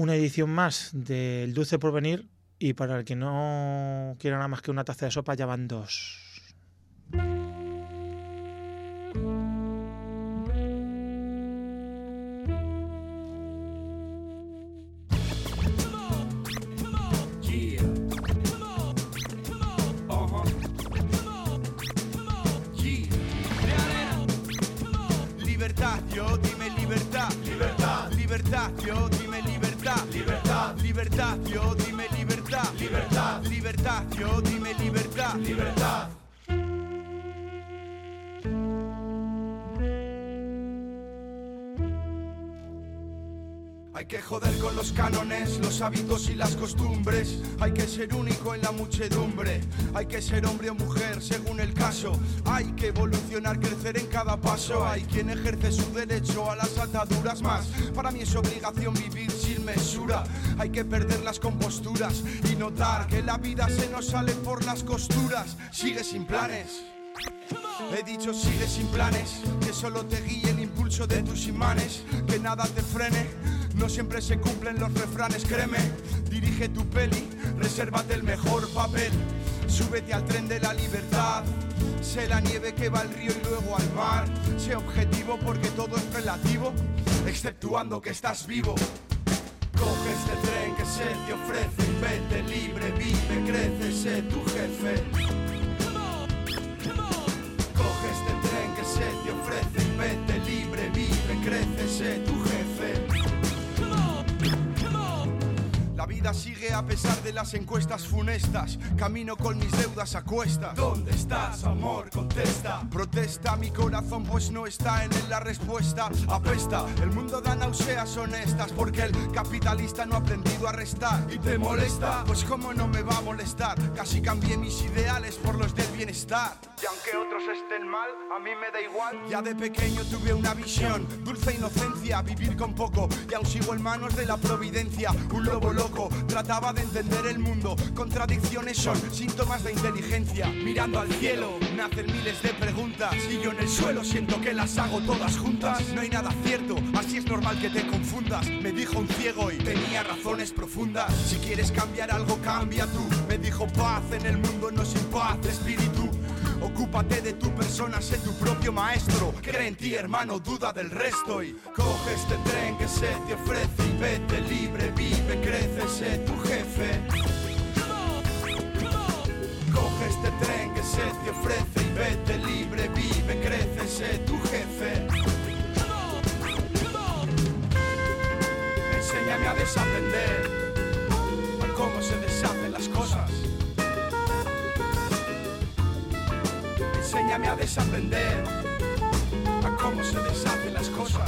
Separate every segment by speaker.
Speaker 1: una edición más del Dulce Porvenir, y para el que no quiera nada más que una taza de sopa, ya van 2.
Speaker 2: Libertad, yo dime libertad. Libertad, libertad, yo dime libertad. Libertad, libertad, yo dime libertad. Libertad, libertad, yo dime libertad. Libertad. Hay que joder con los cánones, los hábitos y las costumbres. Hay que ser único en la muchedumbre. Hay que ser hombre o mujer según el caso. Hay que evolucionar, crecer en cada paso. Hay quien ejerce su derecho a las ataduras más. Para mí es obligación vivir sin mesura. Hay que perder las composturas y notar que la vida se nos sale por las costuras. Sigue sin planes. He dicho sigue sin planes, que solo te guíe el impulso de tus imanes, que nada te frene, no siempre se cumplen los refranes, créeme. Dirige tu peli, resérvate el mejor papel, súbete al tren de la libertad. Sé la nieve que va al río y luego al mar. Sé objetivo porque todo es relativo, exceptuando que estás vivo. Coge este tren que se te ofrece y vete libre, vive, crece, sé tu jefe. Este tren que se te ofrece y vete libre, vive, crece, sé tu jefe. La vida sigue a pesar de las encuestas funestas. Camino con mis deudas a cuesta. ¿Dónde estás, amor? Contesta. Protesta mi corazón pues no está en él la respuesta. Apesta, el mundo da náuseas honestas, porque el capitalista no ha aprendido a restar. ¿Y te molesta? Pues cómo no me va a molestar. Casi cambié mis ideales por los del bienestar. Y aunque otros estén mal, a mí me da igual. Ya de pequeño tuve una visión, dulce inocencia, vivir con poco. Y aún sigo en manos de la providencia. Un lobo loco trataba de entender el mundo. Contradicciones son síntomas de inteligencia. Mirando al cielo nacen miles de preguntas, y yo en el suelo siento que las hago todas juntas. No hay nada cierto, así es normal que te confundas. Me dijo un ciego y tenía razones profundas. Si quieres cambiar algo, cambia tú. Me dijo paz en el mundo, no sin paz de espíritu. Ocúpate de tu persona, sé tu propio maestro. Cree en ti, hermano, duda del resto. Y coge este tren que se te ofrece y vete libre, vive, crece, sé tu jefe. Coge este tren que se te ofrece y vete libre, vive, crece, sé tu jefe. Enséñame a desaprender a cómo se deshacen las cosas. Enséñame a desaprender a cómo se deshacen las cosas.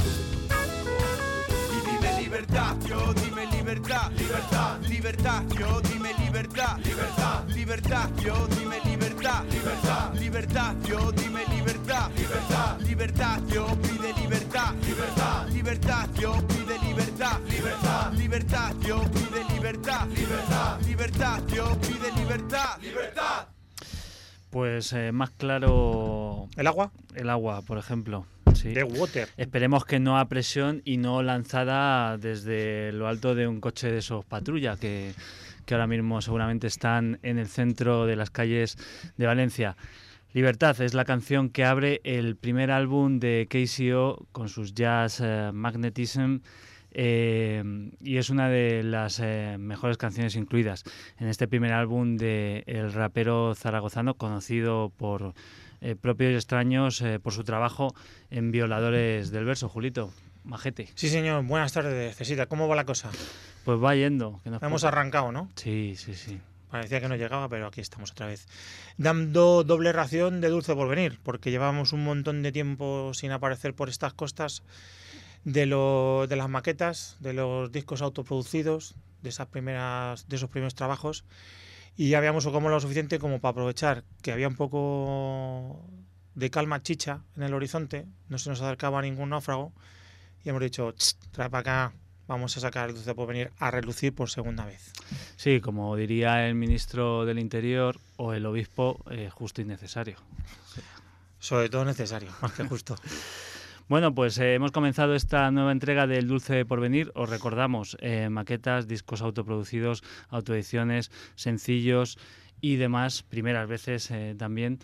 Speaker 2: Y dime libertad, yo dime libertad. Libertad, libertad, yo dime libertad. Libertad, libertad, yo dime libertad. Libertad, libertad, yo dime libertad. Libertad, libertad, yo pide libertad. Libertad, libertad, yo pide libertad. Libertad, libertad, yo pide libertad. Libertad, libertad, yo pide libertad. Libertad.
Speaker 3: Pues más claro...
Speaker 1: ¿El agua?
Speaker 3: El agua, por ejemplo. Sí.
Speaker 1: The water.
Speaker 3: Esperemos que no a presión y no lanzada desde lo alto de un coche de esos patrulla que ahora mismo seguramente están en el centro de las calles de Valencia. Libertad es la canción que abre el primer álbum de KCO con sus Jazz Magnetism. Y es una de las mejores canciones incluidas en este primer álbum de el rapero zaragozano, conocido por propios y extraños por su trabajo en Violadores del Verso. Julito, majete.
Speaker 1: Sí, señor. Buenas tardes, Cesita. ¿Cómo va la cosa?
Speaker 3: Pues va yendo. Que
Speaker 1: hemos arrancado, ¿no?
Speaker 3: Sí, sí, sí.
Speaker 1: Parecía que no llegaba, pero aquí estamos otra vez. Dando doble ración de Dulce Porvenir, porque llevábamos un montón de tiempo sin aparecer por estas costas de las maquetas, de los discos autoproducidos, de esos primeros trabajos, y ya habíamos como lo suficiente como para aprovechar que había un poco de calma chicha en el horizonte, no se nos acercaba ningún náufrago, y hemos dicho, trae para acá, vamos a sacar el Dulce Porvenir a relucir por segunda vez.
Speaker 3: Sí, como diría el ministro del Interior o el obispo, justo y necesario.
Speaker 1: Sí. Sobre todo necesario, más que justo.
Speaker 3: Bueno, pues hemos comenzado esta nueva entrega del Dulce Porvenir. Os recordamos, maquetas, discos autoproducidos, autoediciones, sencillos y demás, primeras veces también,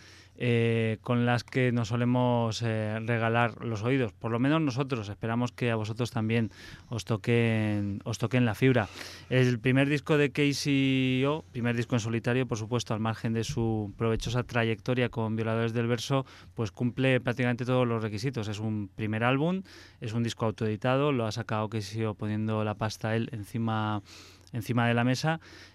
Speaker 3: con las que nos solemos regalar los oídos. Por lo menos nosotros, esperamos que a vosotros también os toquen la fibra. El primer disco de KCO, primer disco en solitario, por supuesto, al margen de su provechosa trayectoria con Violadores del Verso, pues cumple prácticamente todos los requisitos. Es un primer álbum, es un disco autoeditado, lo ha sacado KCO poniendo la pasta él encima de la mesa,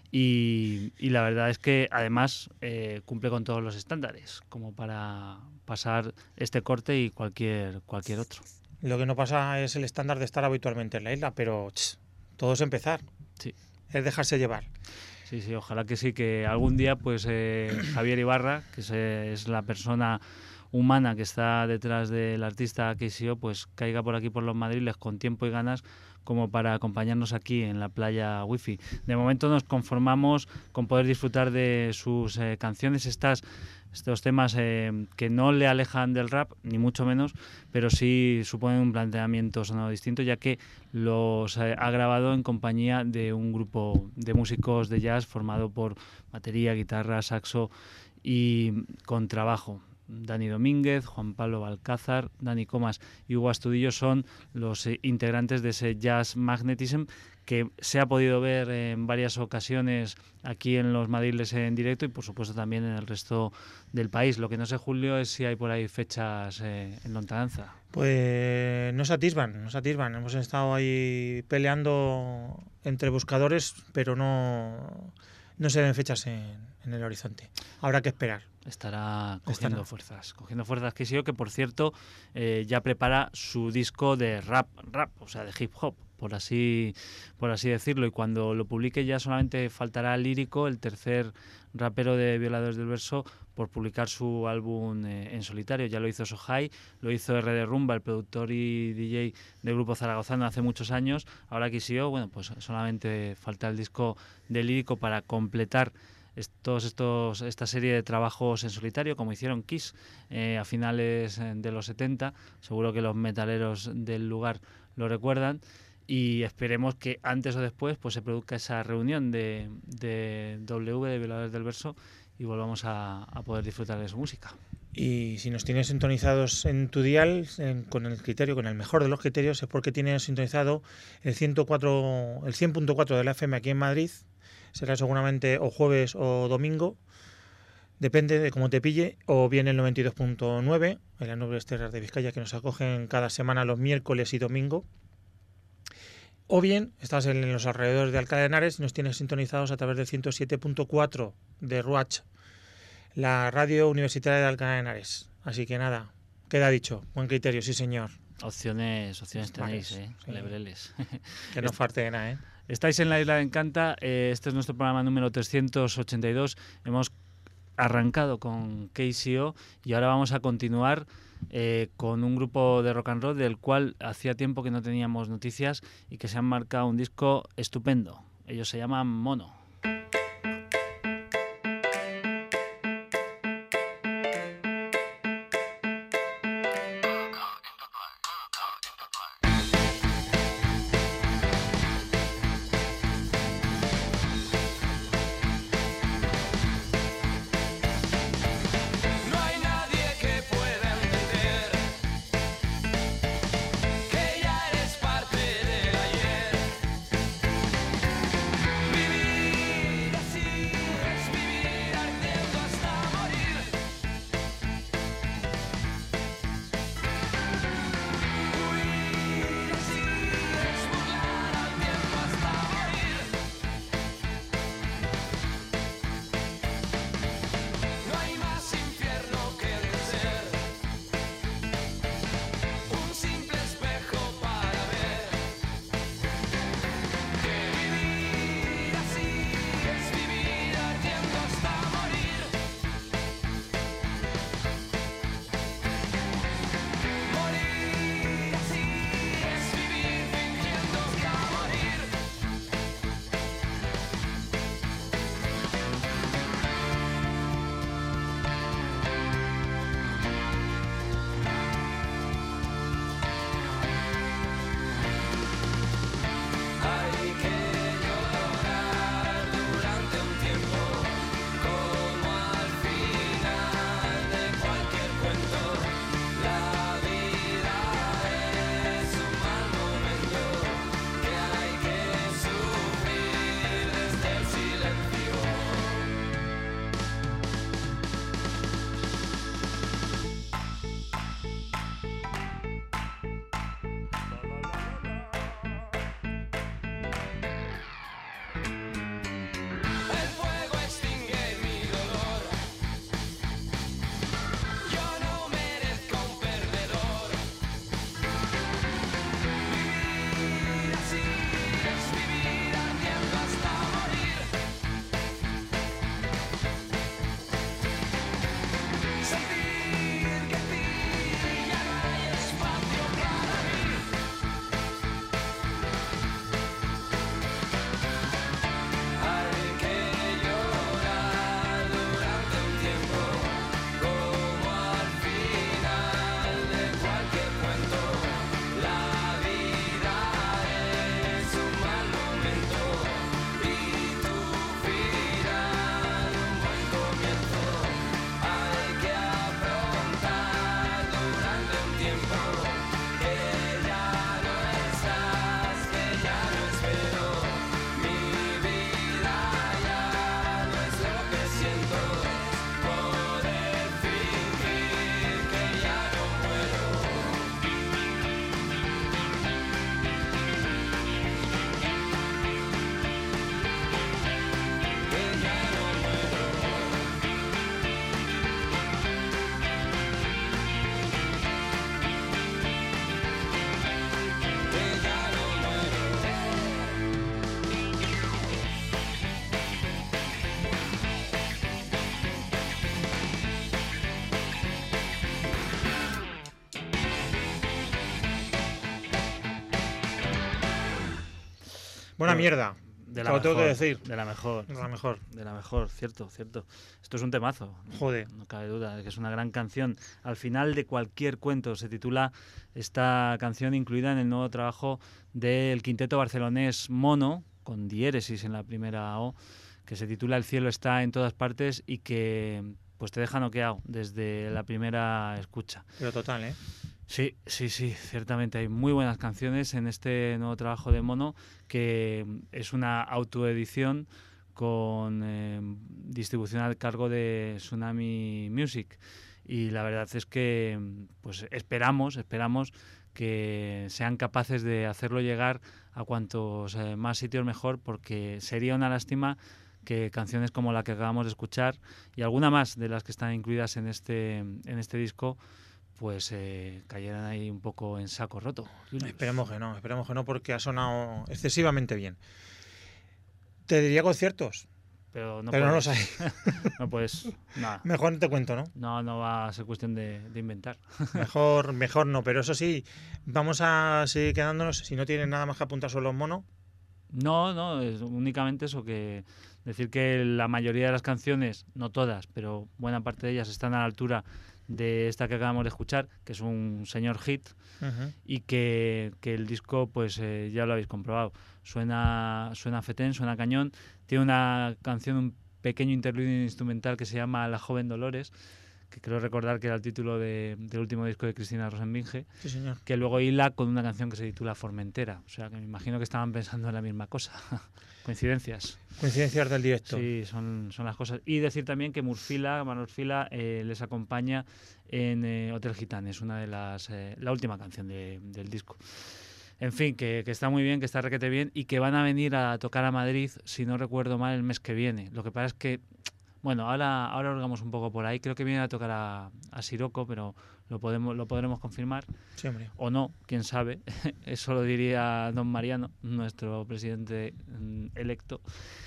Speaker 3: y la verdad es que además cumple con todos los estándares como para pasar este corte y cualquier otro.
Speaker 1: Lo que no pasa es el estándar de estar habitualmente en la isla, pero todo es empezar,
Speaker 3: sí,
Speaker 1: es dejarse llevar.
Speaker 3: Sí, ojalá que sí, que algún día pues Javier Ibarra, que es la persona humana que está detrás del artista KCO, pues caiga por aquí por los Madriles con tiempo y ganas como para acompañarnos aquí en la playa Wi-Fi. De momento nos conformamos con poder disfrutar de sus canciones, estos temas que no le alejan del rap, ni mucho menos, pero sí suponen un planteamiento sonoro distinto, ya que los ha grabado en compañía de un grupo de músicos de jazz formado por batería, guitarra, saxo y contrabajo. Dani Domínguez, Juan Pablo Balcázar, Dani Comas y Hugo Astudillo son los integrantes de ese Jazz Magnetism, que se ha podido ver en varias ocasiones aquí en los Madriles en directo y por supuesto también en el resto del país. Lo que no sé, Julio, es si hay por ahí fechas en lontananza.
Speaker 1: Pues no se atisban. Hemos estado ahí peleando entre buscadores, pero no se ven fechas en el horizonte. Habrá que esperar.
Speaker 3: Estará cogiendo fuerzas KCO, que por cierto ya prepara su disco de rap, o sea, de hip hop, por así decirlo, y cuando lo publique ya solamente faltará Lírico, el tercer rapero de Violadores del Verso, por publicar su álbum en solitario. Ya lo hizo Sohai, lo hizo RD Rumba, el productor y DJ del grupo zaragozano, hace muchos años. Ahora KCO, bueno, pues solamente falta el disco de Lírico para completar esta serie de trabajos en solitario, como hicieron Kiss a finales de los 70. Seguro que los metaleros del lugar lo recuerdan, y esperemos que antes o después pues se produzca esa reunión de W, de Violadores del Verso, y volvamos a poder disfrutar de su música.
Speaker 1: Y si nos tienes sintonizados en tu dial, con el mejor de los criterios, es porque tienes sintonizado el 100.4 de la FM aquí en Madrid. Será seguramente o jueves o domingo, depende de cómo te pille, o bien el 92.9 en las nobles tierras de Vizcaya, que nos acogen cada semana los miércoles y domingo, o bien estás en los alrededores de Alcalá de Henares y nos tienes sintonizados a través del 107.4 de RUACH, la radio universitaria de Alcalá de Henares. Así que nada, queda dicho, buen criterio, sí señor.
Speaker 3: Opciones tenéis,
Speaker 1: sí.
Speaker 3: Lebreles.
Speaker 1: Que no falte nada,
Speaker 3: Estáis en la Isla de Encanta, este es nuestro programa número 382. Hemos arrancado con KCO y ahora vamos a continuar con un grupo de rock and roll del cual hacía tiempo que no teníamos noticias y que se han marcado un disco estupendo. Ellos se llaman Mono.
Speaker 4: Vivir
Speaker 1: Buena mierda.
Speaker 3: De
Speaker 1: Te lo tengo que decir.
Speaker 3: De la mejor.
Speaker 1: De la mejor.
Speaker 3: De la mejor, cierto. Esto es un temazo.
Speaker 1: Joder.
Speaker 3: No cabe duda de que es una gran canción. Al final de cualquier cuento se titula esta canción, incluida en el nuevo trabajo del quinteto barcelonés Mono, con diéresis en la primera O, que se titula El cielo está en todas partes y que pues te deja noqueado desde la primera escucha.
Speaker 1: Pero total, ¿eh?
Speaker 3: Sí, ciertamente hay muy buenas canciones en este nuevo trabajo de Mono, que es una autoedición con distribución al cargo de Tsunami Music, y la verdad es que pues esperamos que sean capaces de hacerlo llegar a cuantos más sitios mejor, porque sería una lástima que canciones como la que acabamos de escuchar y alguna más de las que están incluidas en este disco pues cayeran ahí un poco en saco roto.
Speaker 1: Esperemos que no, porque ha sonado excesivamente bien. Te diría conciertos,
Speaker 3: pero no
Speaker 1: los hay.
Speaker 3: No puedes, nada.
Speaker 1: Mejor no te cuento, ¿no?
Speaker 3: No va a ser cuestión de inventar.
Speaker 1: Mejor no, pero eso sí, vamos a seguir quedándonos, si no tienes nada más que apuntar sobre los Monos.
Speaker 3: No, es únicamente eso, que decir que la mayoría de las canciones, no todas, pero buena parte de ellas están a la altura de esta que acabamos de escuchar, que es un señor hit, y que el disco, pues ya lo habéis comprobado, suena fetén, suena cañón. Tiene una canción, un pequeño interludio instrumental que se llama La joven Dolores, que creo recordar que era el título del último disco de Cristina Rosenbinge,
Speaker 1: sí, señor,
Speaker 3: que luego hila con una canción que se titula Formentera. O sea que me imagino que estaban pensando en la misma cosa. Coincidencias
Speaker 1: del directo.
Speaker 3: Sí, son las cosas. Y decir también que Manuel Fila les acompaña en Hotel Gitanes, una de la última canción del disco. En fin, que está muy bien, que está requete bien, y que van a venir a tocar a Madrid, si no recuerdo mal, el mes que viene. Lo que pasa es que, bueno, ahora hurgamos un poco por ahí. Creo que vienen a tocar a Siroco, pero lo podremos confirmar.
Speaker 1: Sí, hombre.
Speaker 3: O no, quién sabe. Eso lo diría don Mariano, nuestro presidente electo.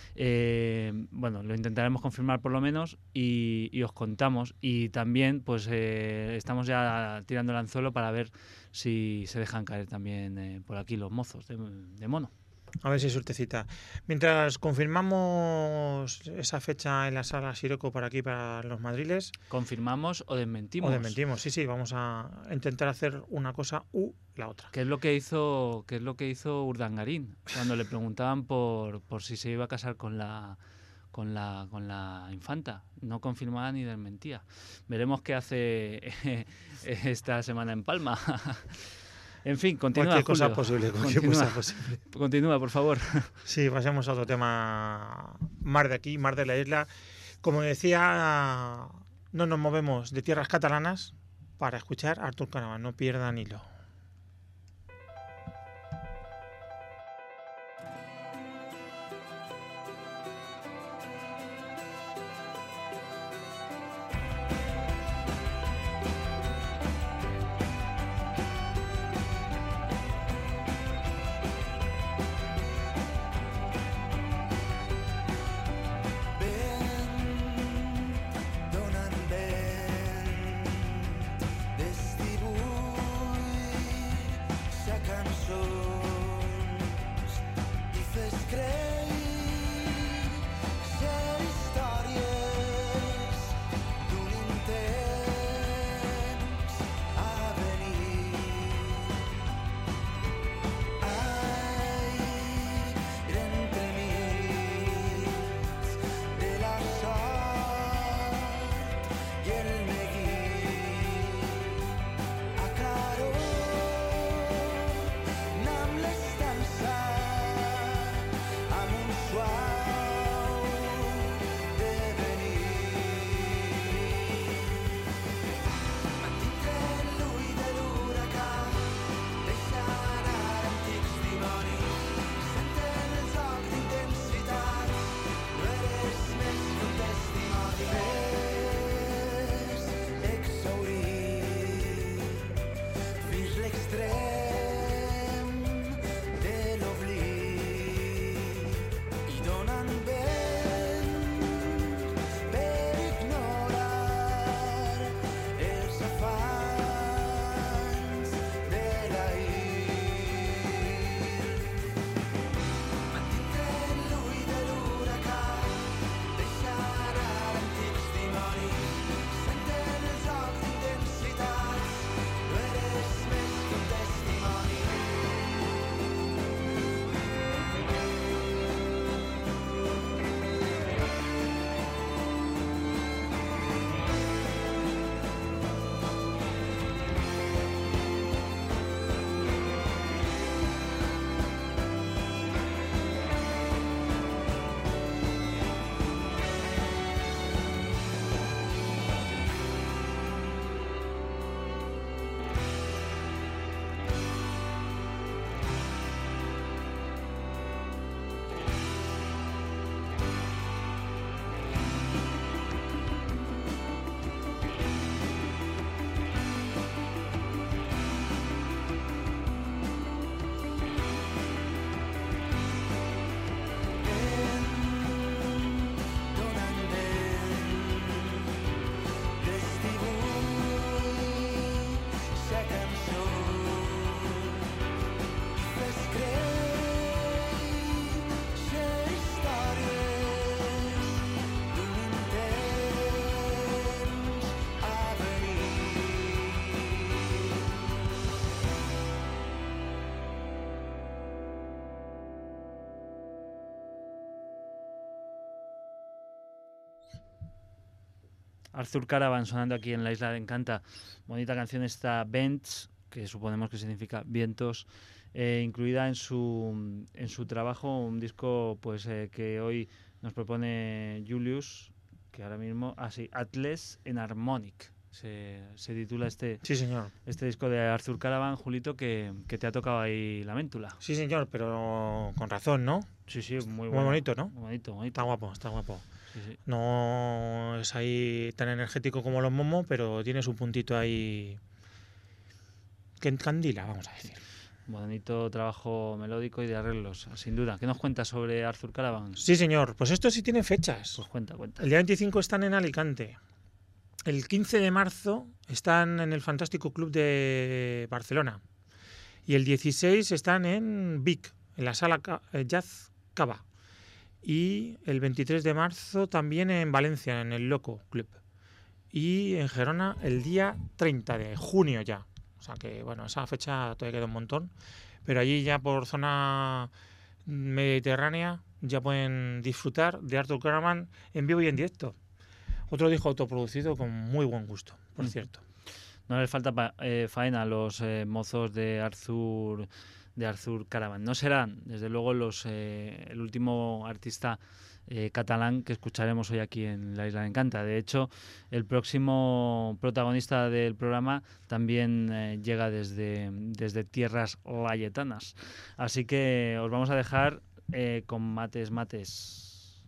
Speaker 3: Bueno, lo intentaremos confirmar por lo menos y os contamos. Y también pues estamos ya tirando el anzuelo para ver si se dejan caer también por aquí los mozos de Mono.
Speaker 1: A ver si suertecita. Mientras confirmamos esa fecha en la sala Siroco para aquí, para los madriles.
Speaker 3: ¿Confirmamos o desmentimos?
Speaker 1: Sí, vamos a intentar hacer una cosa u la otra.
Speaker 3: ¿Qué es lo que hizo Urdangarín cuando le preguntaban por si se iba a casar con la infanta? No confirmaba ni desmentía. Veremos qué hace esta semana en Palma. En fin, continúa,
Speaker 1: cualquier
Speaker 3: Julio.
Speaker 1: cosa posible.
Speaker 3: Continúa, por favor.
Speaker 1: Sí, pasemos a otro tema más de aquí, más de la isla. Como decía, no nos movemos de tierras catalanas para escuchar a Artur Canavan. No pierdan hilo.
Speaker 3: Arthur Caravan sonando aquí en La Isla de Encanta. Bonita canción esta, Vents, que suponemos que significa vientos, incluida en su trabajo, un disco pues que hoy nos propone Julius, que ahora mismo, Atlas en Harmonic. Se titula este
Speaker 1: señor.
Speaker 3: Este disco de Arthur Caravan, Julito, que te ha tocado ahí la méntula.
Speaker 1: Sí, señor, pero con razón, ¿no?
Speaker 3: Sí, muy bueno.
Speaker 1: Muy bonito, ¿no?
Speaker 3: Muy bonito.
Speaker 1: Está guapo.
Speaker 3: Sí.
Speaker 1: No es ahí tan energético como los Momo, pero tiene su puntito ahí que encandila, vamos a decir.
Speaker 3: Bonito trabajo melódico y de arreglos, sin duda. ¿Qué nos cuentas sobre Arthur Caravan?
Speaker 1: Sí, señor. Pues esto sí tiene fechas.
Speaker 3: Pues cuenta.
Speaker 1: El día 25 están en Alicante. El 15 de marzo están en el Fantástico Club de Barcelona. Y el 16 están en Vic, en la sala Jazz Cava. Y el 23 de marzo también en Valencia, en el Loco Club. Y en Gerona el día 30 de junio ya. O sea que, bueno, esa fecha todavía queda un montón. Pero allí ya por zona mediterránea ya pueden disfrutar de Arthur Caravan en vivo y en directo. Otro disco autoproducido con muy buen gusto, por cierto.
Speaker 3: No les falta faena a los mozos de Arthur Caravan. No serán, desde luego, el último artista catalán que escucharemos hoy aquí en La Isla de Encanta. De hecho, el próximo protagonista del programa también llega desde tierras layetanas. Así que os vamos a dejar con Mates.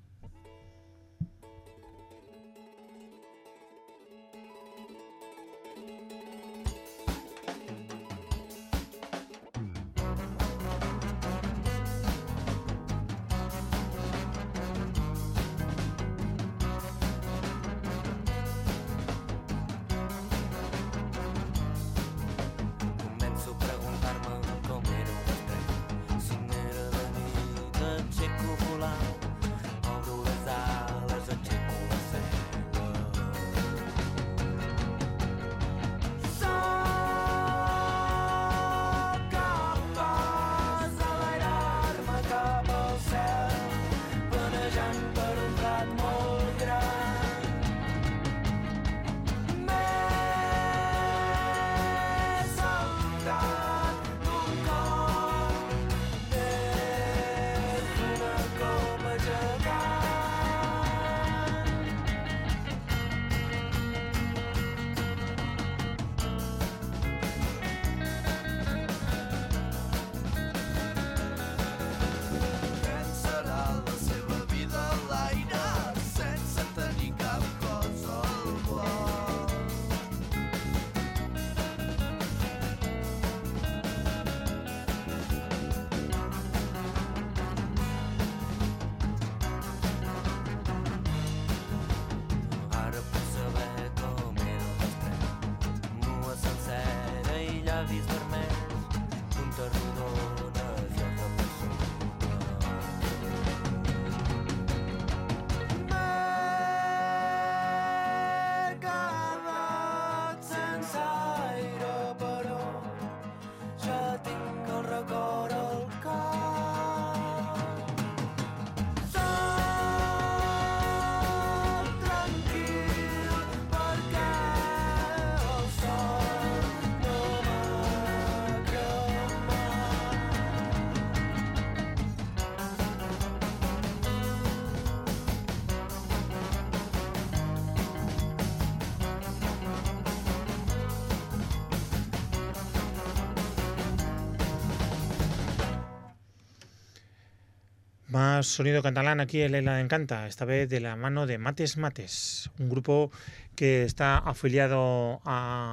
Speaker 1: Más sonido catalán aquí en La Isla de Encanta, esta vez de la mano de Mates, un grupo que está afiliado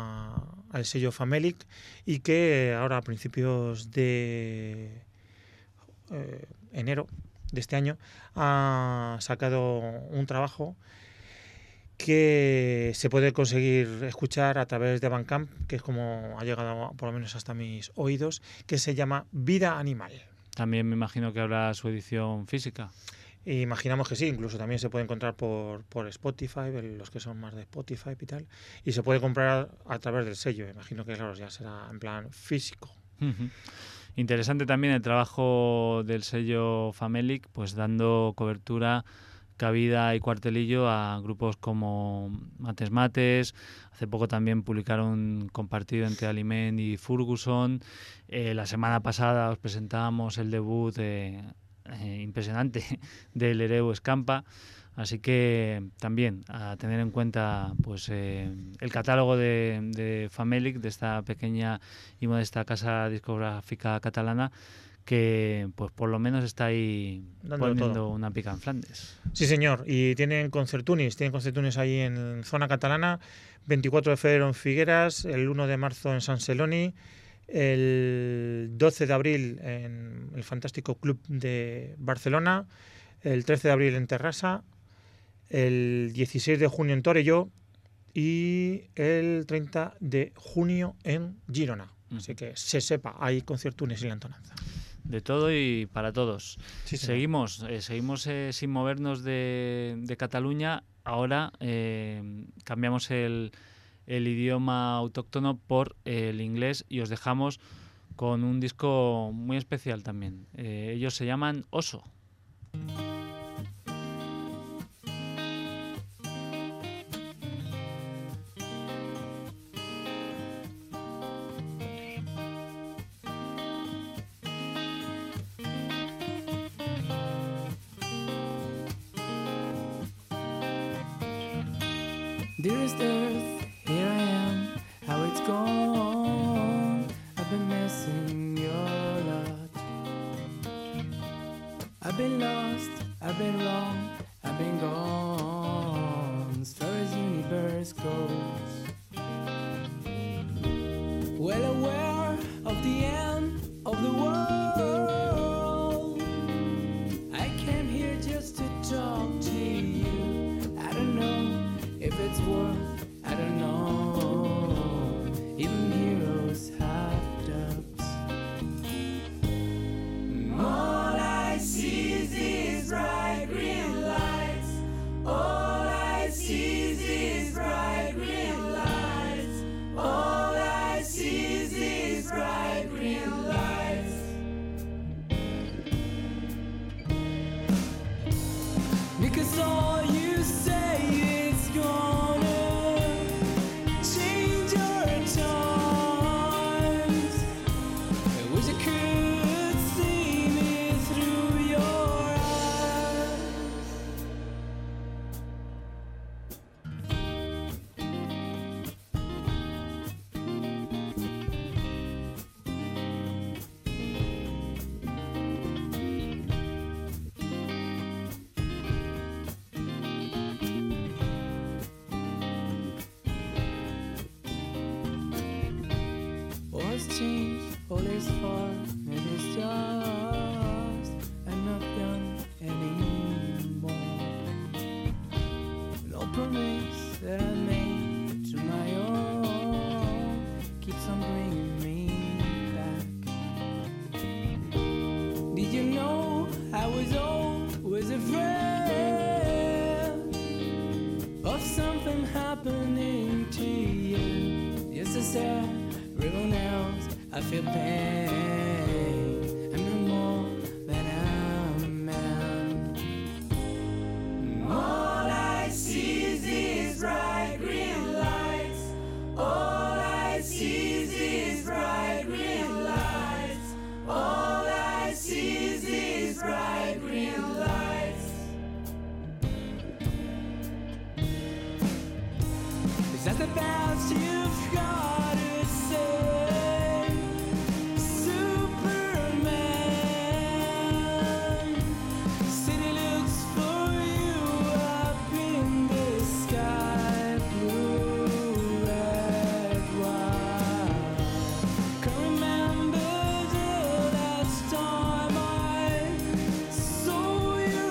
Speaker 1: al sello Famelic y que ahora a principios de enero de este año ha sacado un trabajo que se puede conseguir escuchar a través de Bandcamp, que es como ha llegado por lo menos hasta mis oídos, que se llama Vida Animal.
Speaker 3: También me imagino que habrá su edición física.
Speaker 1: Imaginamos que sí, incluso también se puede encontrar por Spotify, los que son más de Spotify y tal, y se puede comprar a través del sello. Imagino que claro, ya será en plan físico.
Speaker 3: Uh-huh. Interesante también el trabajo del sello Famelic, pues dando cobertura cabida y cuartelillo a grupos como Mates Mates. Hace poco también publicaron compartido entre Aliment y Ferguson. La semana pasada os presentábamos el debut impresionante del Hereu Escampa. Así que también a tener en cuenta pues el catálogo de Famelic, de esta pequeña y modesta casa discográfica catalana, que pues por lo menos está ahí poniendo una pica en Flandes.
Speaker 1: Sí, señor, y tienen concertunis ahí en zona catalana, 24 de febrero en Figueras, el 1 de marzo en Sant Celoni, el 12 de abril en el fantástico Club de Barcelona, el 13 de abril en Terrassa, el 16 de junio en Torelló y el 30 de junio en Girona. Así que se sepa, hay conciertunes y la entonanza.
Speaker 3: De todo y para todos.
Speaker 1: Sí,
Speaker 3: seguimos sin movernos de Cataluña. Ahora cambiamos el idioma autóctono por el inglés y os dejamos con un disco muy especial también. Ellos se llaman Oso.
Speaker 4: Dearest Earth, here I am, how it's gone. I've been missing your lot. I've been lost, I've been wrong, I've been gone. As far as universe goes, well aware of the end of the world. I came here just to talk to you. I don't know if it's worth, I don't know. Even heroes have doubts. All I see is these bright green lights. All I see is these bright green lights. All I see is these bright green lights. Because all you say is gonna change our times. I wish I could see me through your eyes. All has changed, all is far, it is just I'm not young anymore. No promise that I made to my own keeps on bringing me back. Did you know I was always afraid of something happening to you? Just as everyone else, I feel pain. I'm no more than a man. All I see is these bright green lights. All I see is these bright green lights. All I see is these bright green lights. Is that the best you've got to say? Superman, city looks for you up in the sky, blue, red, white. Can't remember the last time I saw you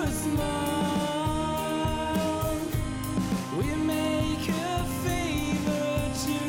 Speaker 4: smile. Will you make a favor to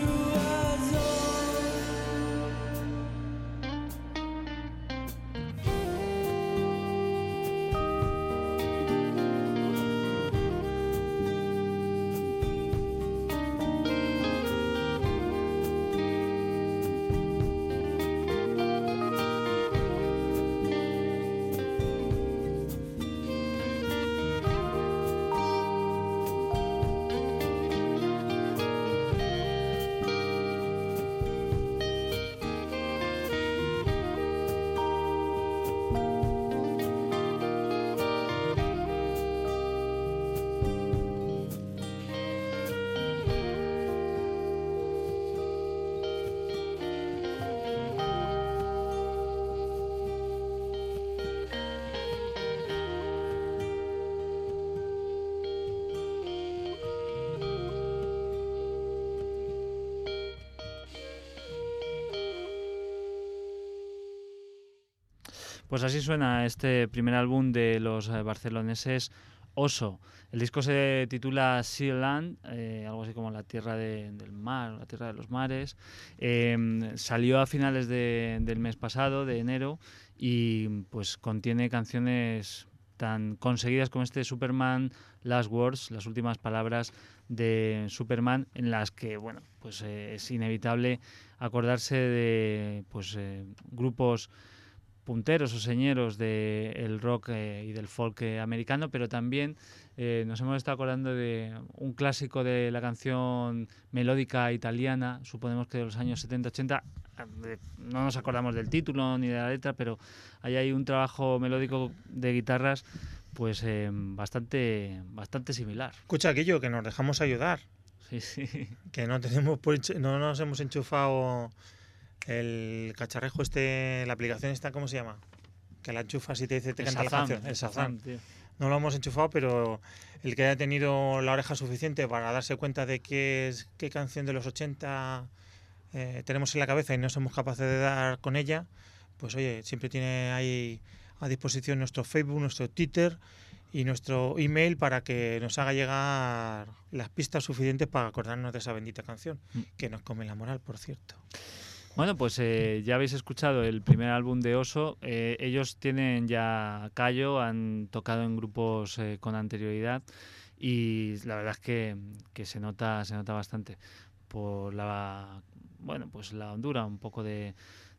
Speaker 3: Pues así suena este primer álbum de los barceloneses Oso. El disco se titula Sea Land, algo así como la tierra del mar, la tierra de los mares. Salió a finales del mes pasado, de enero, y pues contiene canciones tan conseguidas como este Superman Last Words, las últimas palabras de Superman, en las que bueno, pues es inevitable acordarse de pues grupos punteros o señeros del rock y del folk americano, pero también nos hemos estado acordando de un clásico de la canción melódica italiana, suponemos que de los años 70-80, no nos acordamos del título ni de la letra, pero ahí hay un trabajo melódico de guitarras pues bastante similar.
Speaker 1: Escucha, Guillo, que nos dejamos ayudar.
Speaker 3: Sí, sí.
Speaker 1: Que no nos hemos enchufado el cacharrejo la aplicación esta, ¿cómo se llama? Que la enchufas y te dice, te canta la canción. El Shazam, tío. No lo hemos enchufado, pero el que haya tenido la oreja suficiente para darse cuenta de qué canción de los 80 tenemos en la cabeza y no somos capaces de dar con ella, pues oye, siempre tiene ahí a disposición nuestro Facebook, nuestro Twitter y nuestro email para que nos haga llegar las pistas suficientes para acordarnos de esa bendita canción, que nos come la moral, por cierto.
Speaker 3: Bueno, pues ya habéis escuchado el primer álbum de Oso. Ellos tienen ya callo, han tocado en grupos con anterioridad y la verdad es que se nota bastante por la hondura un poco de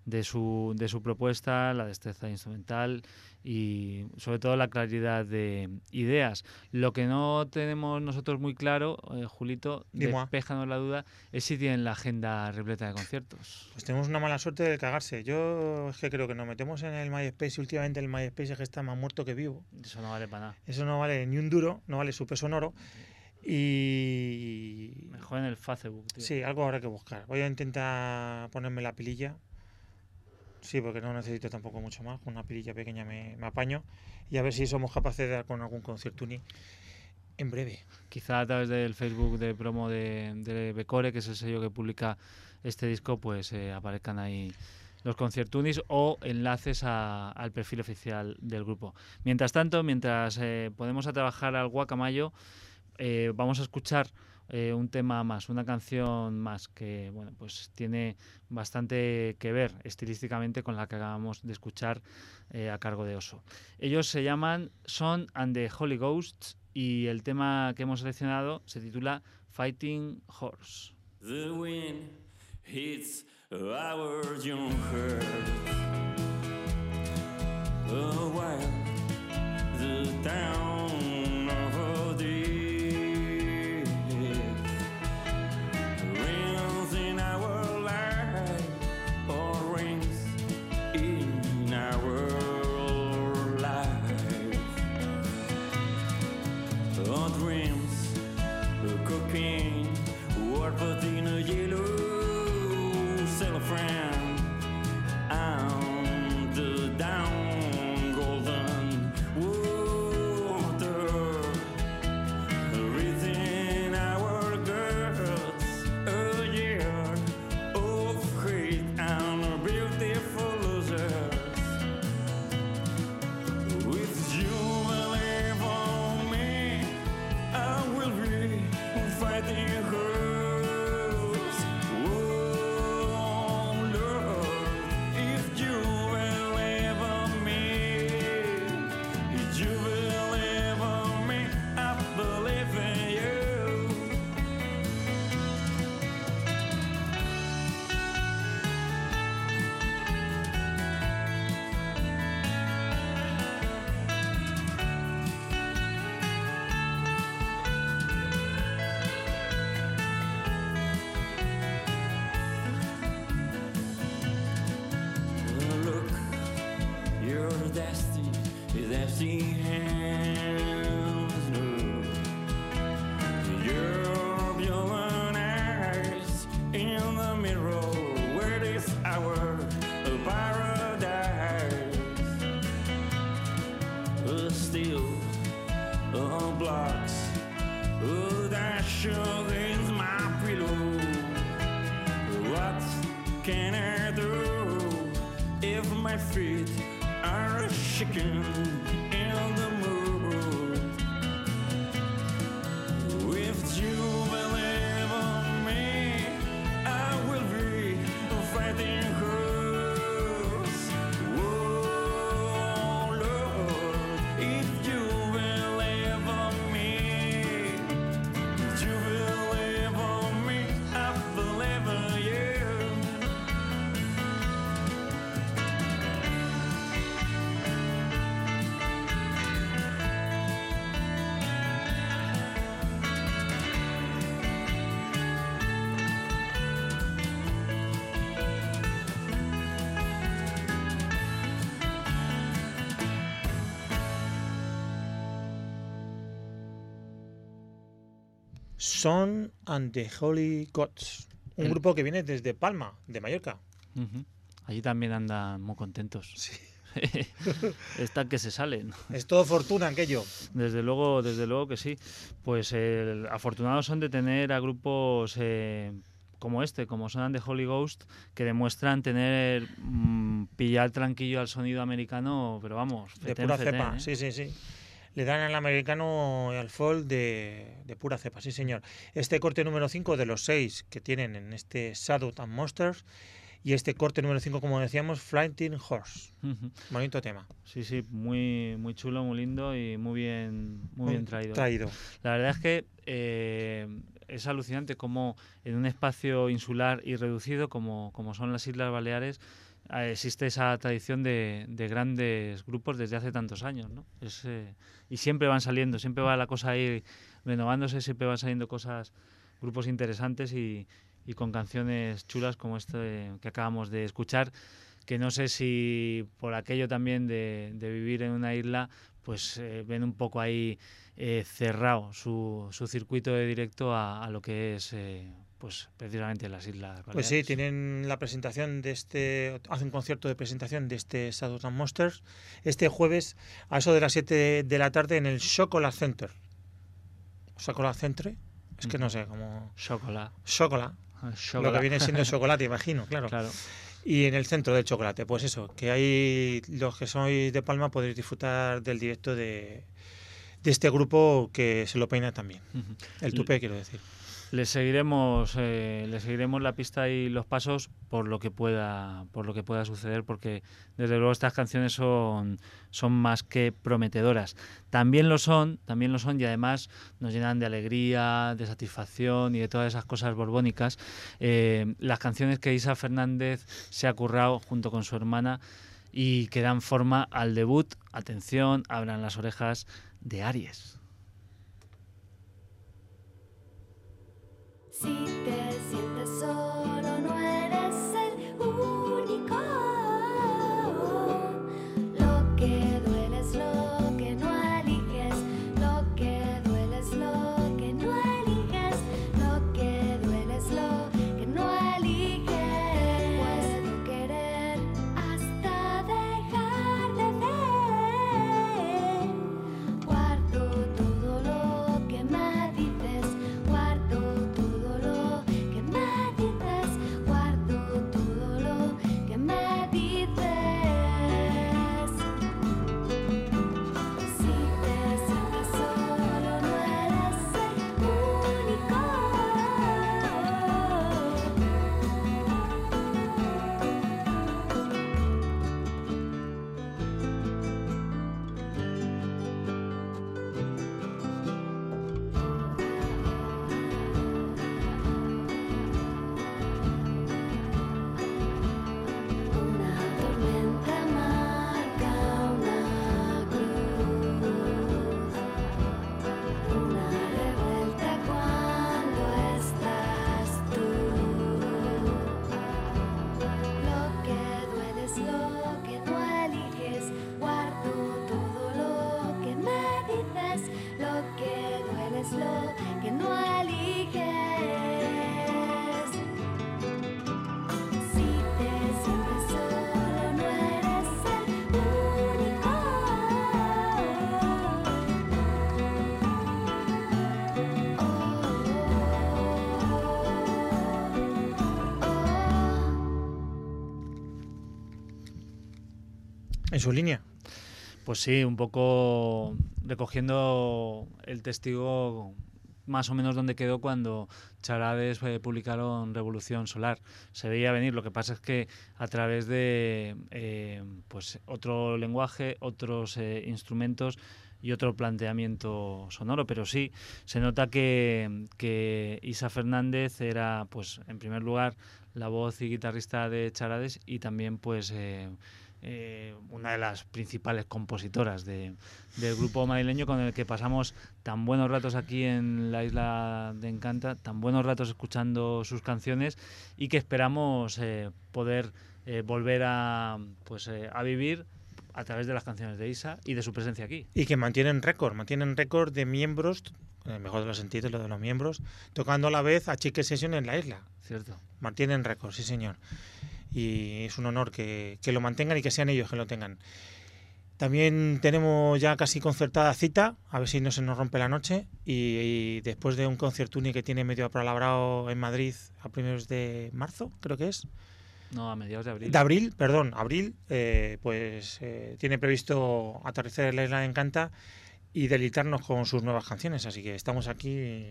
Speaker 3: su propuesta, la destreza instrumental y sobre todo la claridad de ideas. Lo que no tenemos nosotros muy claro, Julito, despéjanos la duda, es si tienen la agenda repleta de conciertos.
Speaker 1: Pues tenemos una mala suerte de cagarse. Yo es que creo que nos metemos en el MySpace y últimamente el MySpace es que está más muerto que vivo.
Speaker 3: Eso no vale para nada.
Speaker 1: Eso no vale ni un duro, no vale su peso en oro. Y
Speaker 3: mejor en el Facebook, tío.
Speaker 1: Sí, algo habrá que buscar. Voy a intentar ponerme la pililla. Sí, porque no necesito tampoco mucho más. Con una pililla pequeña me apaño. Y a ver si somos capaces de dar con algún conciertuni en breve.
Speaker 3: Quizá a través del Facebook de promo de Becore, que es el sello que publica este disco, pues aparezcan ahí los conciertunis o enlaces al perfil oficial del grupo. Mientras tanto, mientras ponemos a trabajar al guacamayo, vamos a escuchar un tema más, una canción más que bueno, pues tiene bastante que ver estilísticamente con la que acabamos de escuchar a cargo de Oso. Ellos se llaman Son and the Holy Ghosts y el tema que hemos seleccionado se titula Fighting Horse.
Speaker 5: The wind hits our young heart, while the town of the rings in our life, or rings in our life. Our dreams, cocaine, warped in a yellow cellophane, and the down golden water within our guts, a year of hate and beautiful losers. With you believe on me, I will be fighting her.
Speaker 6: Can I do if my feet
Speaker 5: are shaking in the mood. If you believe on me, I will be fighting hers. Oh Lord, if you believe on me, you believe on me, I believe in you.
Speaker 1: Son and the Holy Gods, un
Speaker 3: El-
Speaker 1: grupo que viene desde Palma, de Mallorca.
Speaker 3: Ujú. Allí también andan muy contentos. Están que se salen.
Speaker 1: Es todo fortuna aquello.
Speaker 3: Desde luego que sí. Pues afortunados son de tener a grupos como este, como Son and the Holy Ghost, que demuestran tener pillar tranquillo al sonido americano, pero vamos,
Speaker 1: De
Speaker 3: fetén,
Speaker 1: pura
Speaker 3: fetén,
Speaker 1: cepa,
Speaker 3: ¿eh?
Speaker 1: sí, sí, sí. Le dan al americano y al folk de pura cepa, sí señor. Este corte número 5 de los 6 que tienen en este Shadow and Monsters, y este corte número 5, como decíamos, Flying Horse.
Speaker 3: Ujú.
Speaker 1: Bonito tema.
Speaker 3: Sí, sí, muy, muy chulo, muy lindo y muy bien traído. La verdad es que es alucinante cómo en un espacio insular y reducido como son las Islas Baleares existe esa tradición de grandes grupos desde hace tantos años, ¿no? Y siempre van saliendo, siempre va la cosa ahí renovándose, siempre van saliendo grupos interesantes y con canciones chulas como este que acabamos de escuchar, que no sé si por aquello también de vivir en una isla, pues ven un poco ahí cerrado su circuito de directo a lo que es pues precisamente las Islas Baleares.
Speaker 1: Pues sí, tienen la presentación hacen un concierto de presentación de este Shadow and Monsters este jueves a eso de las 7 de la tarde en el Chocolate Center. ¿Chocolate Centre? Es que no sé, como...
Speaker 3: Chocolate.
Speaker 1: Chocolate. Lo que viene siendo chocolate, imagino, claro. Y en el centro del chocolate, pues eso, que ahí los que sois de Palma podéis disfrutar del directo de este grupo que se lo peina también.
Speaker 3: Ujú.
Speaker 1: El tupé, quiero decir.
Speaker 3: Le seguiremos la pista y los pasos por lo que pueda suceder, porque desde luego estas canciones son más que prometedoras. También lo son y además nos llenan de alegría, de satisfacción y de todas esas cosas borbónicas. Las canciones que Isa Fernández se ha currado junto con su hermana y que dan forma al debut, atención, abran las orejas, de Aries.
Speaker 6: Si te sientes solo, no eres el único. Lo que duele es lo que no eliges. Lo que duele es lo que no eliges. Lo que duele es lo que no eliges. Puedo querer hasta dejar de ver. Guardo todo lo que me dices. Guardo todo lo
Speaker 1: en su línea.
Speaker 3: Pues sí, un poco recogiendo el testigo más o menos donde quedó cuando Charades publicaron Revolución Solar. Se veía venir, lo que pasa es que a través de pues otro lenguaje, otros instrumentos y otro planteamiento sonoro, pero sí, se nota que Isa Fernández era, pues en primer lugar, la voz y guitarrista de Charades y también pues una de las principales compositoras del grupo madrileño con el que pasamos tan buenos ratos aquí en la isla de Encanta, tan buenos ratos escuchando sus canciones y que esperamos poder volver a vivir a través de las canciones de Isa y de su presencia aquí.
Speaker 1: Y que mantienen récord de miembros, en el mejor de los sentidos, lo de los miembros, tocando a la vez a Chique Session en la isla.
Speaker 3: Cierto.
Speaker 1: Mantienen récord, sí señor. Y es un honor que lo mantengan y que sean ellos que lo tengan. También tenemos ya casi concertada cita, a ver si no se nos rompe la noche, y después de un concertuni que tiene medio apalabrado en Madrid a primeros de marzo, creo que es.
Speaker 3: No, a mediados de abril.
Speaker 1: Abril, tiene previsto aterrizar en la isla de Encanta y deleitarnos con sus nuevas canciones, así que estamos aquí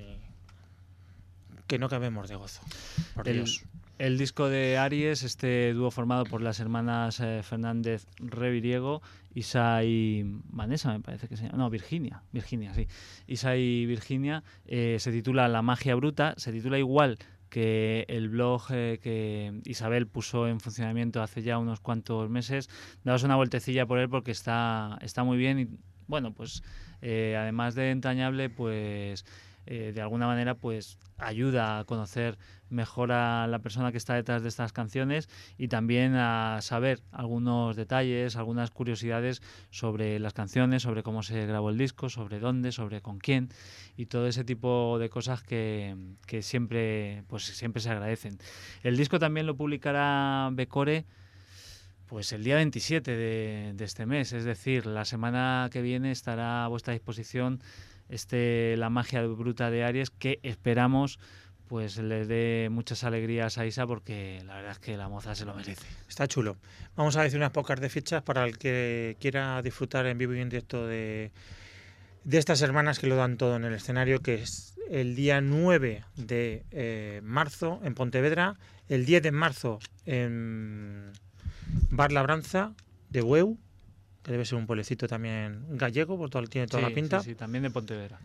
Speaker 1: que no cabemos de gozo, por Dios.
Speaker 3: El disco de Aries, este dúo formado por las hermanas Fernández Reviriego, Isa y Vanessa, me parece que se llama. No, Virginia, sí. Isa y Virginia, se titula La magia bruta, se titula igual que el blog que Isabel puso en funcionamiento hace ya unos cuantos meses. Daos una vueltecilla por él porque está muy bien y, bueno, pues además de entrañable, pues de alguna manera pues ayuda a conocer mejor a la persona que está detrás de estas canciones y también a saber algunos detalles, algunas curiosidades sobre las canciones, sobre cómo se grabó el disco, sobre dónde, sobre con quién y todo ese tipo de cosas que siempre se agradecen. El disco también lo publicará Becore pues el día 27 de este mes, es decir, la semana que viene estará a vuestra disposición La magia bruta de Aries, que esperamos pues les dé muchas alegrías a Isa porque la verdad es que la moza se lo merece.
Speaker 1: Está chulo. Vamos a decir unas pocas de fechas para el que quiera disfrutar en vivo y en directo de estas hermanas que lo dan todo en el escenario, que es el día 9 de marzo en Pontevedra, el 10 de marzo en Bar Labranza de Bueu, que debe ser un pueblecito también gallego, porque tiene toda la pinta.
Speaker 3: Sí, también de Pontevedra.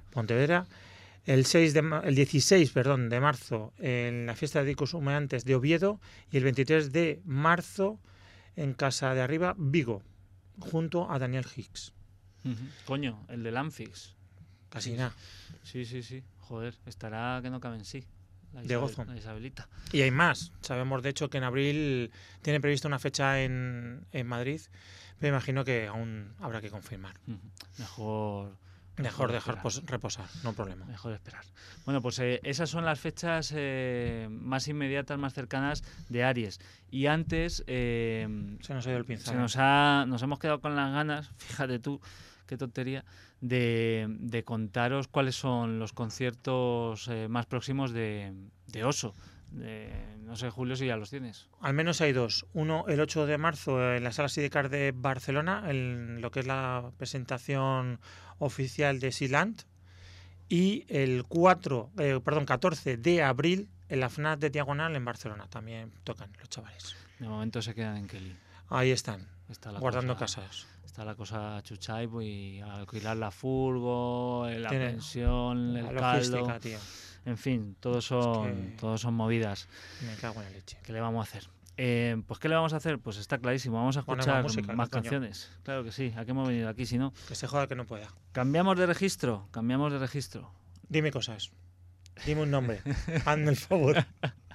Speaker 1: El 16 de marzo en la fiesta de Discos Humeantes de Oviedo y el 23 de marzo en Casa de Arriba, Vigo, junto a Daniel Hicks.
Speaker 3: Coño, el del Amphix.
Speaker 1: Casi nada.
Speaker 3: Sí. Joder, estará que no cabe en sí.
Speaker 1: De gozo.
Speaker 3: La Isabelita.
Speaker 1: Y hay más. Sabemos, de hecho, que en abril tiene prevista una fecha en Madrid, pero imagino que aún habrá que confirmar. Mejor dejar reposar, no problema.
Speaker 3: Mejor esperar. Bueno, pues esas son las fechas más inmediatas, más cercanas de Aries. Y antes...
Speaker 1: se nos ha ido el pincel.
Speaker 3: Nos hemos quedado con las ganas, fíjate tú, qué tontería, de contaros cuáles son los conciertos más próximos de Oso. No sé, Julio, si ya los tienes.
Speaker 1: Al menos hay dos. Uno, el 8 de marzo en la Sala Sidecar de Barcelona, en lo que es la presentación oficial de Sealand, y el 14 de abril en la FNAC de Diagonal en Barcelona. También tocan los chavales.
Speaker 3: De momento se quedan en Kelly.
Speaker 1: Ahí están, guardando casas.
Speaker 3: Está la cosa chuchai y alquilar la furgo, la pensión, el caldo.
Speaker 1: Tío.
Speaker 3: En fin, todos son movidas.
Speaker 1: Me cago en la leche.
Speaker 3: ¿Qué le vamos a hacer? Pues ¿qué le vamos a hacer? Pues está clarísimo, vamos a escuchar más canciones. Claro que sí, ¿a qué hemos venido aquí si no?
Speaker 1: Que se joda que no pueda.
Speaker 3: Cambiamos de registro.
Speaker 1: Dime cosas. Dime un nombre. Hazme el favor.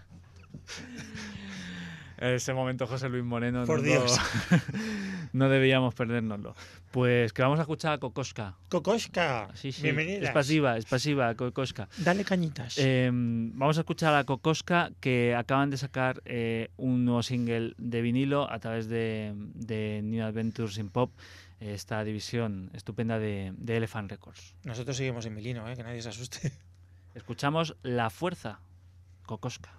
Speaker 3: Ese momento José Luis Moreno.
Speaker 1: Por Dios.
Speaker 3: No debíamos perdérnoslo. Pues que vamos a escuchar a Kokoschka.
Speaker 1: ¡Kokoschka!
Speaker 3: Sí.
Speaker 1: Bienvenida.
Speaker 3: Es pasiva, Kokoschka.
Speaker 1: Dale cañitas.
Speaker 3: Vamos a escuchar a Kokoschka, que acaban de sacar un nuevo single de vinilo a través de New Adventures in Pop, esta división estupenda de Elephant Records.
Speaker 1: Nosotros seguimos en Milino, que nadie se asuste.
Speaker 3: Escuchamos La Fuerza, Kokoschka.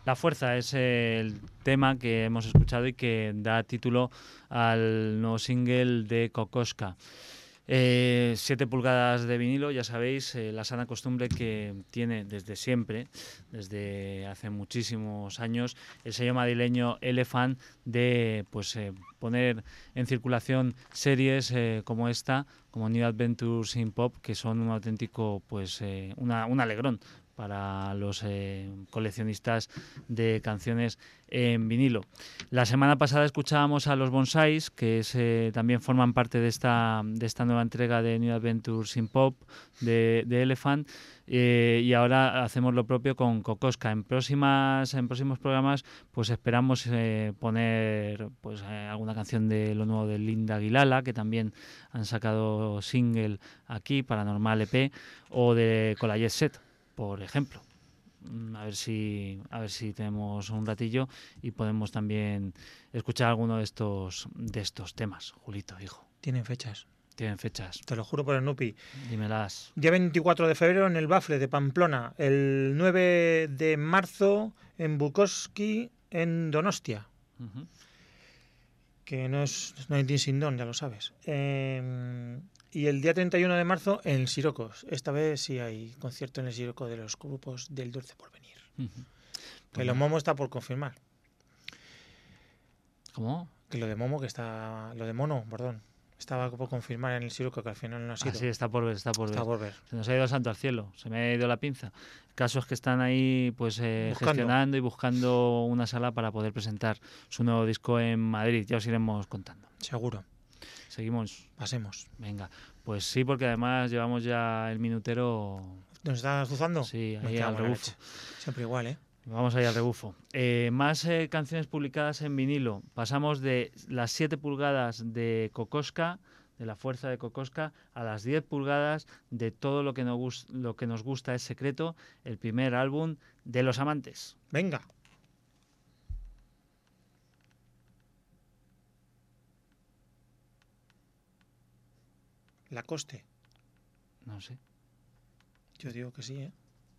Speaker 3: La fuerza es el tema que hemos escuchado y que da título al nuevo single de Kokoschka. 7 pulgadas de vinilo, ya sabéis, la sana costumbre que tiene desde siempre, desde hace muchísimos años, el sello madrileño Elephant de poner en circulación series como esta, como New Adventures in Pop, que son un auténtico, un alegrón para los coleccionistas de canciones en vinilo. La semana pasada escuchábamos a los Bonsais, que también forman parte de esta nueva entrega de New Adventures in Pop de Elephant, y ahora hacemos lo propio con Kokoschka. En próximos programas pues esperamos poner alguna canción de lo nuevo de Linda Aguilala, que también han sacado single aquí, Paranormal EP, o de Colayet Set, por ejemplo. A ver si tenemos un ratillo y podemos también escuchar alguno de estos temas. Julito, hijo.
Speaker 1: Tienen fechas.
Speaker 3: Te
Speaker 1: lo juro por el Nupi.
Speaker 3: Dímelas.
Speaker 1: Día 24 de febrero en el Bafle de Pamplona. El 9 de marzo en Bukowski, en Donostia.
Speaker 3: Uh-huh.
Speaker 1: Que no hay din sin don, ya lo sabes. Y el día 31 de marzo en el Sirocos. Esta vez sí hay concierto en el Siroco de los grupos del Dulce Porvenir.
Speaker 3: Uh-huh.
Speaker 1: Que lo Momo está por confirmar.
Speaker 3: ¿Cómo?
Speaker 1: Que lo de Momo, lo de Mono, perdón. Estaba por confirmar en el Siroco, que al final no ha sido.
Speaker 3: Sí, está por ver.
Speaker 1: Está por ver.
Speaker 3: Se nos ha ido el santo al cielo. Se me ha ido la pinza. El caso es que están ahí gestionando y buscando una sala para poder presentar su nuevo disco en Madrid. Ya os iremos contando.
Speaker 1: Seguro.
Speaker 3: Seguimos.
Speaker 1: Pasemos.
Speaker 3: Venga, pues sí, porque además llevamos ya el minutero.
Speaker 1: ¿Nos está azuzando?
Speaker 3: Sí, ahí al rebufo.
Speaker 1: Siempre igual, ¿eh?
Speaker 3: Vamos ahí al rebufo. Más canciones publicadas en vinilo. Pasamos de las 7 pulgadas de Kokoschka, de la fuerza de Kokoschka, a las 10 pulgadas de Todo lo que nos gusta es secreto, el primer álbum de Los Amantes.
Speaker 1: Venga. Lacoste.
Speaker 3: No sé.
Speaker 1: Yo digo que sí, ¿eh?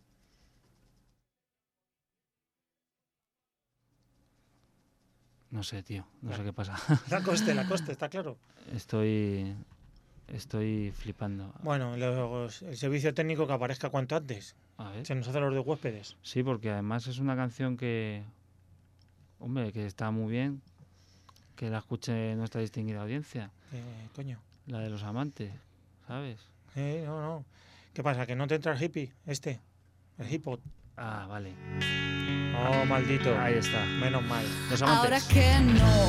Speaker 3: No sé, tío. No sé qué pasa.
Speaker 1: Lacoste, está claro.
Speaker 3: Estoy flipando.
Speaker 1: Bueno, el servicio técnico que aparezca cuanto antes.
Speaker 3: A ver.
Speaker 1: Se nos hace los de huéspedes.
Speaker 3: Sí, porque además es una canción que está muy bien que la escuche nuestra distinguida audiencia.
Speaker 1: Coño.
Speaker 3: La de Los Amantes, ¿sabes?
Speaker 1: No. ¿Qué pasa? ¿Que no te entra el hippie? El hip-hop.
Speaker 3: Ah, vale.
Speaker 1: Oh, maldito.
Speaker 3: Ahí está.
Speaker 1: Menos mal.
Speaker 3: Los Amantes.
Speaker 7: Ahora que no,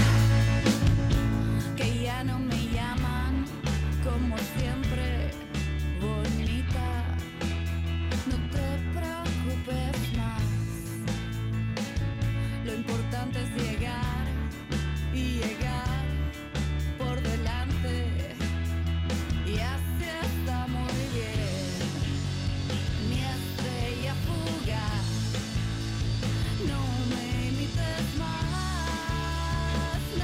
Speaker 7: que ya no me llaman como siempre, bonita, no te preocupes más. Lo importante es llegar y llegar por delante, y así está muy bien. Mi estrella fugaz, no me imites más.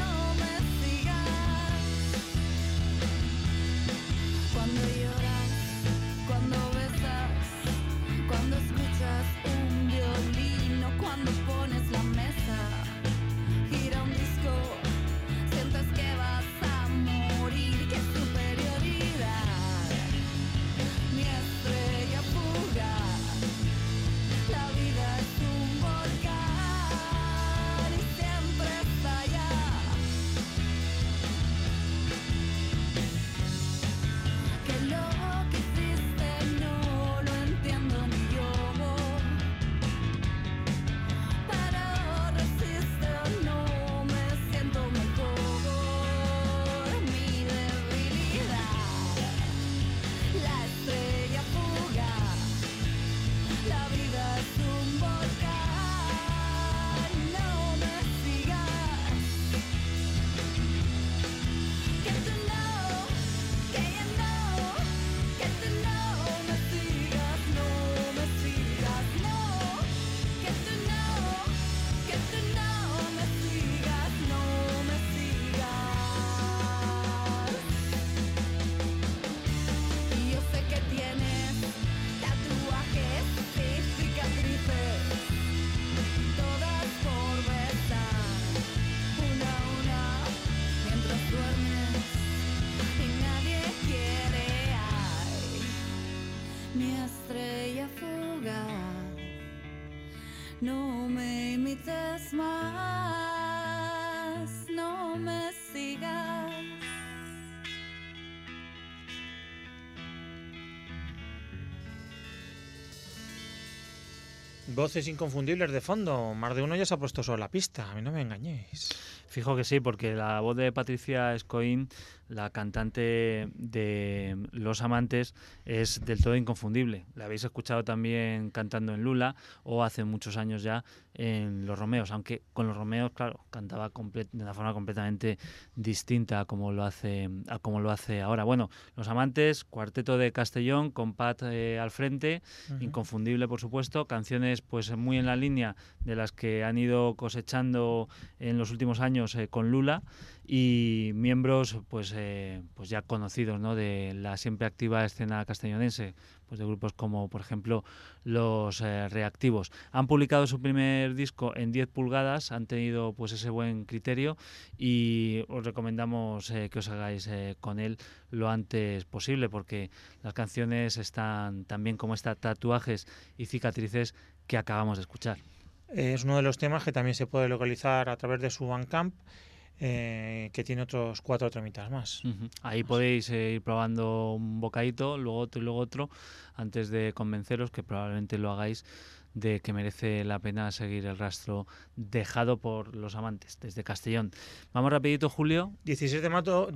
Speaker 7: mi estrella fugaz. No me imites más, no me sigas.
Speaker 1: Voces inconfundibles de fondo. Más de uno ya se ha puesto sobre la pista. A mí no me engañéis.
Speaker 3: Fijo que sí, porque la voz de Patricia Escoín, la cantante de Los Amantes, es del todo inconfundible. La habéis escuchado también cantando en Lula o hace muchos años ya en Los Romeos, aunque con Los Romeos, claro, cantaba de una forma completamente distinta a como lo hace ahora. Bueno, Los Amantes, cuarteto de Castellón con Pat al frente, inconfundible por supuesto, canciones pues muy en la línea de las que han ido cosechando en los últimos años con Lula, y miembros pues ya conocidos, ¿no?, de la siempre activa escena castellonense, pues de grupos como por ejemplo Los Reactivos. Han publicado su primer disco en 10 pulgadas, han tenido pues ese buen criterio y os recomendamos que os hagáis con él lo antes posible, porque las canciones están también como esta Tatuajes y Cicatrices que acabamos de escuchar.
Speaker 1: Es uno de los temas que también se puede localizar a través de su Bandcamp, que tiene otros 4 tramitas más.
Speaker 3: Ahí podéis ir probando un bocadito, luego otro y luego otro, antes de convenceros, que probablemente lo hagáis, de que merece la pena seguir el rastro dejado por Los Amantes desde Castellón. Vamos rapidito, Julio.
Speaker 1: 16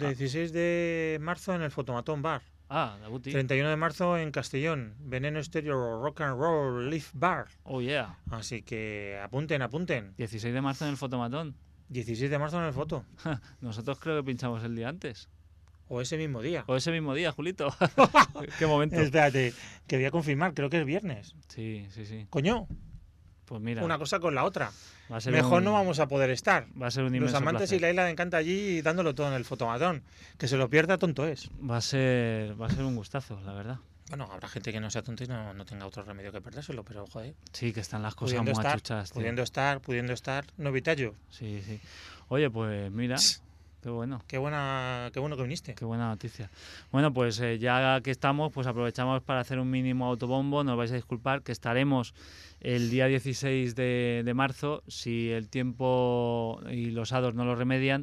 Speaker 1: de marzo en el Fotomatón Bar.
Speaker 3: Dabuti.
Speaker 1: 31 de marzo en Castellón, Veneno Estéreo Rock and Roll Live Bar.
Speaker 3: Oh, yeah.
Speaker 1: Así que apunten.
Speaker 3: 16 de marzo en el Fotomatón.
Speaker 1: 16 de marzo en el Foto.
Speaker 3: Nosotros creo que pinchamos el día antes.
Speaker 1: O ese mismo día.
Speaker 3: O ese mismo día, Julito. Qué momento.
Speaker 1: Espérate, que voy a confirmar, creo que es viernes.
Speaker 3: Sí.
Speaker 1: Coño,
Speaker 3: Pues mira.
Speaker 1: una cosa con la otra.
Speaker 3: Va a ser
Speaker 1: Mejor no vamos a poder estar.
Speaker 3: Va a ser un
Speaker 1: Los
Speaker 3: inmenso
Speaker 1: Amantes
Speaker 3: placer.
Speaker 1: y la Isla de Encanto allí dándolo todo en el Fotomatón. Que se lo pierda, tonto es.
Speaker 3: Va a ser un gustazo, la verdad.
Speaker 1: Bueno, habrá gente que no sea tonta y no tenga otro remedio que perdérselo, pero joder.
Speaker 3: Sí, que están las cosas
Speaker 1: Pudiendo
Speaker 3: muy
Speaker 1: estar,
Speaker 3: achuchas, tío.
Speaker 1: pudiendo estar, no evitallo.
Speaker 3: Sí. Oye, pues mira, qué bueno.
Speaker 1: Qué bueno que viniste.
Speaker 3: Qué buena noticia. Bueno, pues ya que estamos, pues aprovechamos para hacer un mínimo autobombo. Nos vais a disculpar que estaremos el día 16 de marzo, si el tiempo y los hados no lo remedian,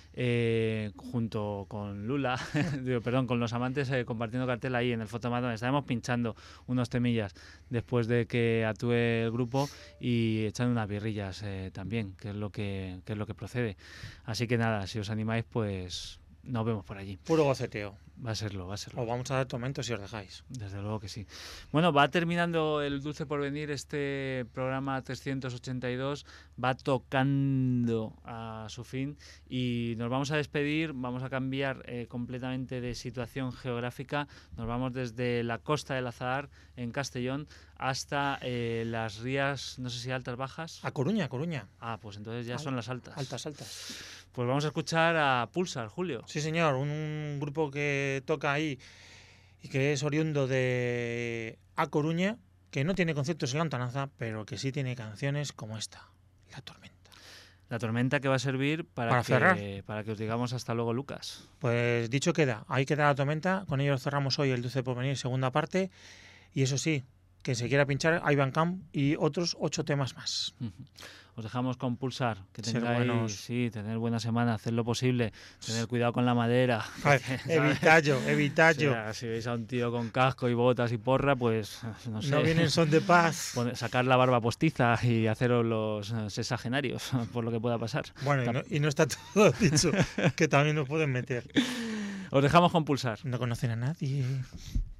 Speaker 3: junto con Lula, con Los Amantes, compartiendo cartel ahí en el Fotomatón. Estaremos pinchando unos temillas después de que actúe el grupo y echando unas birrillas también, que es lo que procede. Así que nada, si os animáis, pues nos vemos por allí.
Speaker 1: Puro goceteo.
Speaker 3: Va a serlo.
Speaker 1: Os vamos a dar tormento si os dejáis.
Speaker 3: Desde luego que sí. Bueno, va terminando el Dulce Porvenir, este programa 382, va tocando a su fin y nos vamos a despedir, vamos a cambiar completamente de situación geográfica. Nos vamos desde la costa del Azahar, en Castellón, hasta las rías, no sé si altas, bajas.
Speaker 1: A Coruña.
Speaker 3: Pues entonces ya son las altas.
Speaker 1: Altas.
Speaker 3: Pues vamos a escuchar a Pulsar, Julio.
Speaker 1: Sí, señor, un grupo que toca ahí y que es oriundo de A Coruña, que no tiene conciertos en la lontananza, pero que sí tiene canciones como esta, La Tormenta.
Speaker 3: La tormenta que va a servir para
Speaker 1: cerrar.
Speaker 3: Para que os digamos hasta luego, Lucas.
Speaker 1: Pues dicho queda, ahí queda La Tormenta, con ello cerramos hoy el Dulce Porvenir, segunda parte, y eso sí, que se quiera pinchar, hay Bandcamp y otros 8 temas más.
Speaker 3: Os dejamos con Pulsar, que
Speaker 1: Ser
Speaker 3: tengáis,
Speaker 1: buenos.
Speaker 3: tener buena semana, hacer lo posible, tener cuidado con la madera.
Speaker 1: Evitallo.
Speaker 3: O sea, si veis a un tío con casco y botas y porra, pues no sé.
Speaker 1: No vienen son de paz.
Speaker 3: Sacar la barba postiza y haceros los sexagenarios, por lo que pueda pasar.
Speaker 1: Bueno, y no está todo dicho, que también nos pueden meter.
Speaker 3: Os dejamos con Pulsar.
Speaker 1: No conocen a nadie.